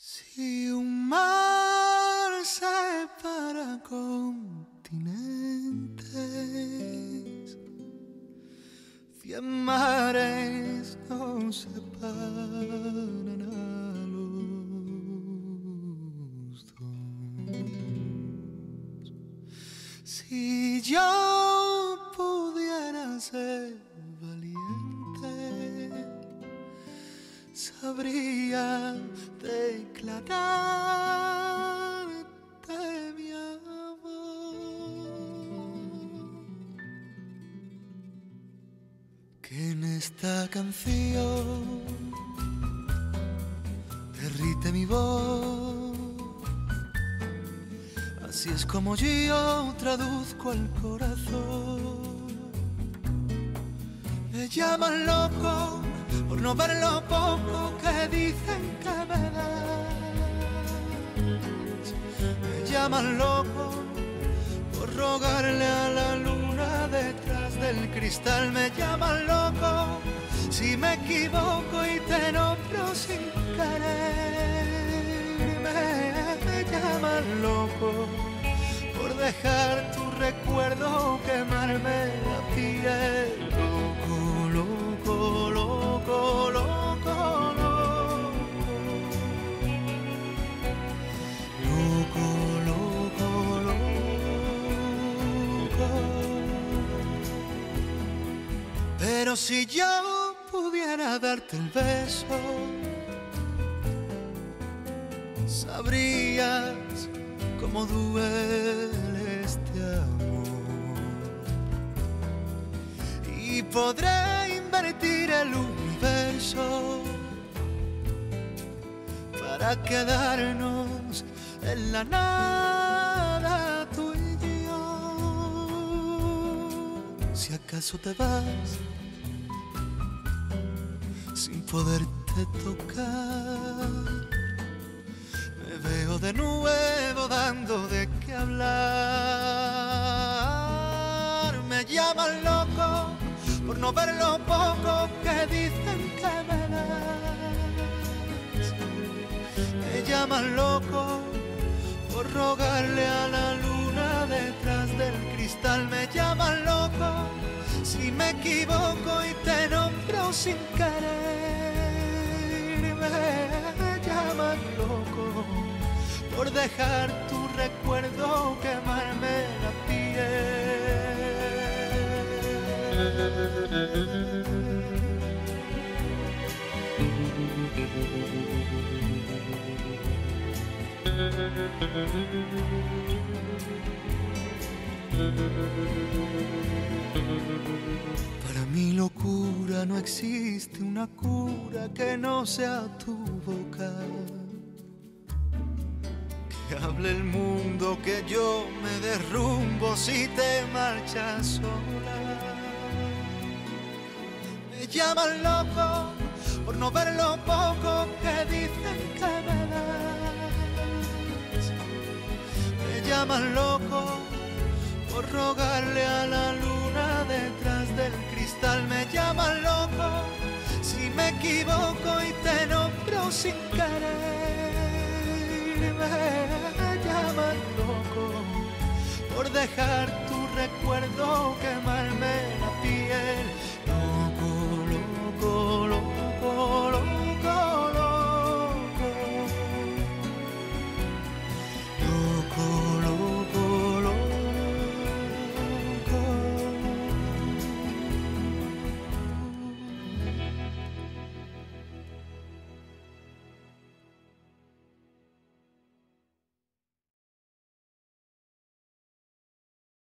Si un mar separa continentes, 100 mares nos separan a los dos. Si yo pudiera ser valiente, sabría declararte mi amor. Que en esta canción derrite mi voz. Así es como yo traduzco al corazón. Me llaman loco por no ver lo poco que dicen que me das. Me llaman loco por rogarle a la luna detrás del cristal. Me llaman loco si me equivoco y te nombro sin querer. Me llaman loco por dejar tu recuerdo quemarme la piel. Loco, loco, loco, loco, loco, loco, loco. Pero si yo pudiera darte el beso, sabrías cómo duele este amor. Y podré invertir el universo para quedarnos en la nada, tú y yo. Si acaso te vas sin poderte tocar, me veo de nuevo dando de qué hablar. Me llaman loco por no ver lo poco que dicen que me das. Me llaman loco por rogarle a la luna detrás del cristal. Me llaman loco si me equivoco y te nombro sin querer. Me llaman loco por dejar tu recuerdo quemarme la Para mi locura no existe una cura que no sea tu boca. Que hable el mundo, que yo me derrumbo si te marchas sola. Me llaman loco por no ver lo poco que dicen que me das. Me llaman loco por rogarle a la luna detrás del cristal. Me llaman loco si me equivoco y te nombro sin querer. Me llaman loco por dejar tu recuerdo quemarme la